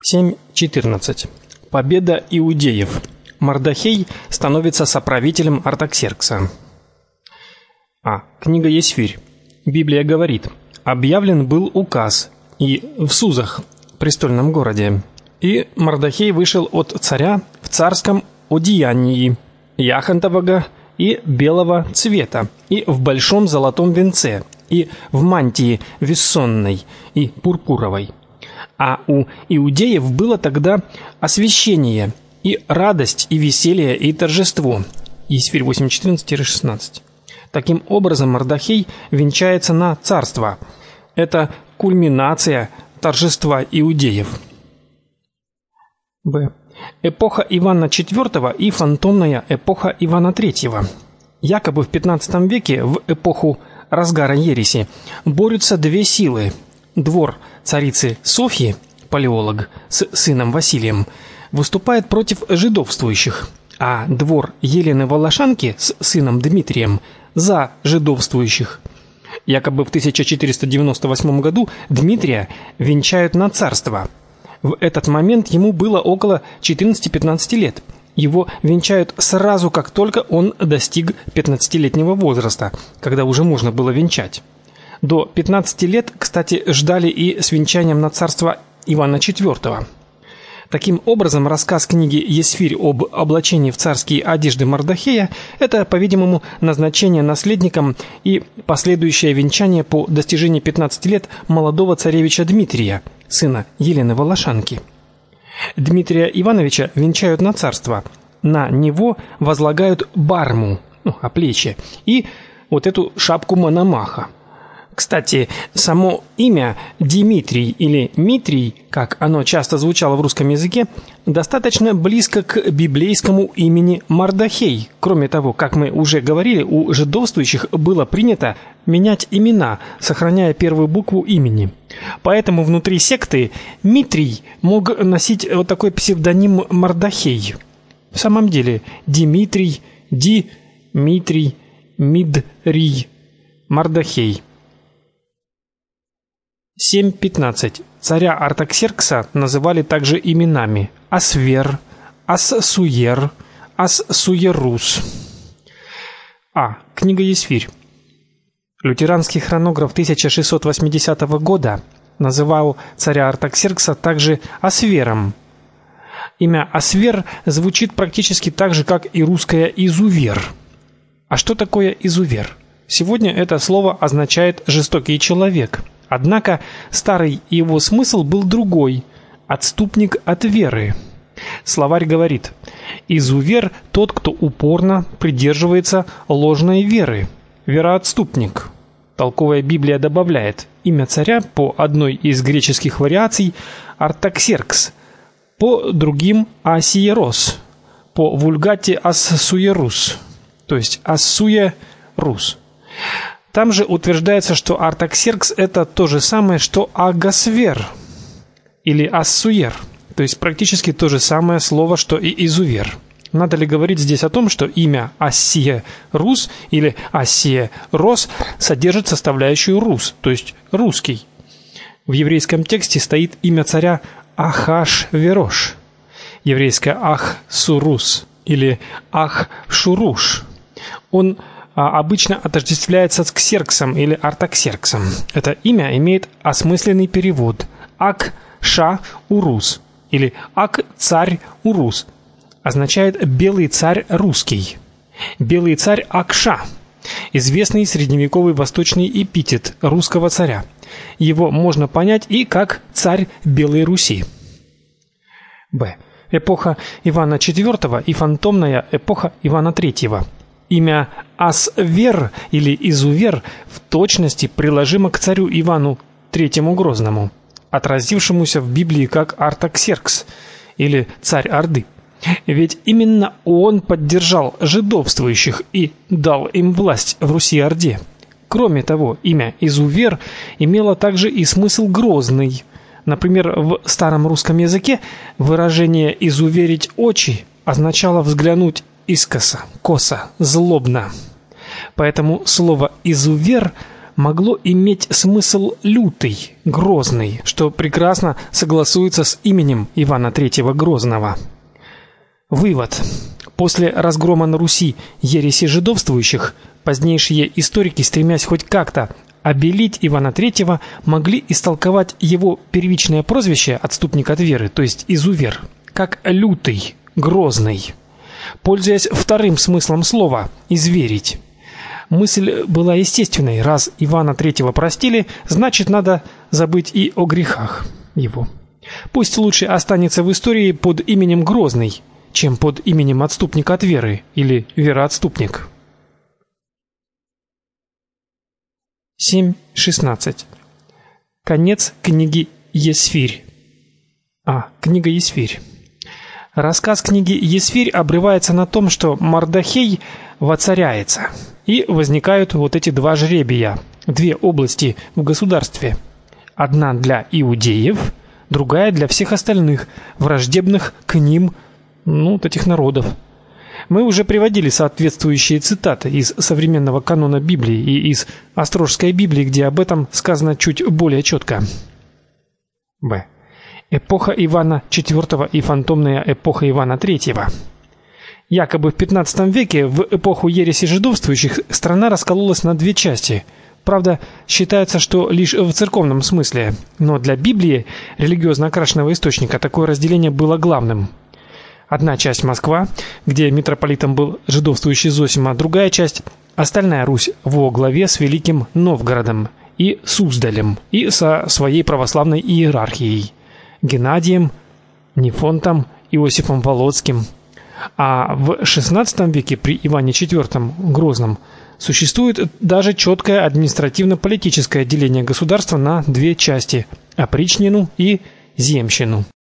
7.14. Победа иудеев. Мардахей становится соправителем Артаксеркса. Книга Есфирь. Библия говорит: объявлен был указ и в Сузах, престольном городе, и Мардахей вышел от царя в царском одеянии яхонтового и белого цвета, и в большом золотом венце, и в мантии вессонной и пурпуровой. А у иудеев было тогда освящение, и радость, и веселье, и торжество. Есфирь 8:14-16. Таким образом, Мардахей венчается на царство. Это кульминация торжества иудеев. Б. Эпоха Ивана IV и фантомная эпоха Ивана III. Якобы в XV веке, в эпоху разгара ереси, борются две силы. Двор царицы Софьи, палеолог, с сыном Василием, выступает против жидовствующих, а двор Елены Волошанки с сыном Дмитрием за жидовствующих. Якобы в 1498 году Дмитрия венчают на царство. В этот момент ему было около 14-15 лет. Его венчают сразу, как только он достиг 15-летнего возраста, когда уже можно было венчать. До 15 лет, кстати, ждали и с венчанием на царство Ивана IV. Таким образом, рассказ книги Есфирь об облачении в царские одежды Мардахея – это, по-видимому, назначение наследником и последующее венчание по достижении 15 лет молодого царевича Дмитрия, сына Елены Волошанки. Дмитрия Ивановича венчают на царство. На него возлагают барму, оплечье, и вот эту шапку Мономаха. Кстати, само имя Димитрий или Митрий, как оно часто звучало в русском языке, достаточно близко к библейскому имени Мардахей. Кроме того, как мы уже говорили, у жидовствующих было принято менять имена, сохраняя первую букву имени. Поэтому внутри секты Митрий мог носить вот такой псевдоним Мардахей. В самом деле Димитрий, Димитрий, Мидрий, Мардахей. 7.15. Царя Артаксеркса называли также именами Асвер, Ассуер, Ассуерус. Книга Есфирь. Лютеранский хронограф 1680 года называл царя Артаксеркса также Асвером. Имя Асвер звучит практически так же, как и русское изувер. А что такое изувер? Сегодня это слово означает жестокий человек. Однако старый его смысл был другой – отступник от веры. Словарь говорит: изувер – тот, кто упорно придерживается ложной веры, вероотступник. Толковая Библия добавляет: имя царя по одной из греческих вариаций – Артаксеркс, по другим – Асиерос, по вульгате – Ассуерус, то есть Ассуерус. Там же утверждается, что Артаксеркс – это то же самое, что Агасвер или Ассуер, то есть практически то же самое слово, что и изувер. Надо ли говорить здесь о том, что имя Ассиерус или Ассиерос содержит составляющую рус, то есть русский? В еврейском тексте стоит имя царя Ахашверош, еврейское Ахсурус или Ахшуруш. Он обычно отождествляется с Ксерксом или Артаксерксом. Это имя имеет осмысленный перевод Ак-Ша-Урус или Ак-Царь-Урус. Означает «белый царь русский». Белый царь Акша – известный средневековый восточный эпитет русского царя. Его можно понять и как царь Белой Руси. Б. Эпоха Ивана IV и фантомная эпоха Ивана III. Имя Асвер или Изувер в точности приложимо к царю Ивану III Грозному, отразившемуся в Библии как Артаксеркс или царь Орды. Ведь именно он поддержал жидовствующих и дал им власть в Руси-Орде. Кроме того, имя Изувер имело также и смысл грозный. Например, в старом русском языке выражение «изуверить очи» означало взглянуть искоса, косо, злобно. Поэтому слово «изувер» могло иметь смысл лютый, грозный, что прекрасно согласуется с именем Ивана III Грозного. Вывод. После разгрома на Руси ереси жидовствующих, позднейшие историки, стремясь хоть как-то обелить Ивана III, могли истолковать его первичное прозвище «отступник от веры», то есть изувер, как лютый, грозный, пользуясь вторым смыслом слова «изверить». Мысль была естественной: раз Ивана III простили, значит, надо забыть и о грехах его. Пусть лучше останется в истории под именем Грозный, чем под именем отступник от веры или вероотступник. 7.16. Конец книги Есфирь. Книга Есфирь. Рассказ книги Есфирь обрывается на том, что Мардохей воцаряется, и возникают вот эти два жребия, две области в государстве. Одна для иудеев, другая для всех остальных, враждебных к ним, этих народов. Мы уже приводили соответствующие цитаты из современного канона Библии и из Острожской Библии, где об этом сказано чуть более четко. Б. Эпоха Ивана IV и фантомная эпоха Ивана III. Якобы в 15 веке, в эпоху ереси жидовствующих, страна раскололась на две части. Правда, считается, что лишь в церковном смысле, но для Библии, религиозно окрашенного источника, такое разделение было главным. Одна часть Москва, где митрополитом был жидовствующий Зосим, а другая часть остальная Русь во главе с Великим Новгородом и Суздалем и со своей православной иерархией: Геннадием, Нефонтом, Иосифом Волоцким. А в XVI веке при Иване IV Грозном существует даже четкое административно-политическое деление государства на две части: опричнину и земщину.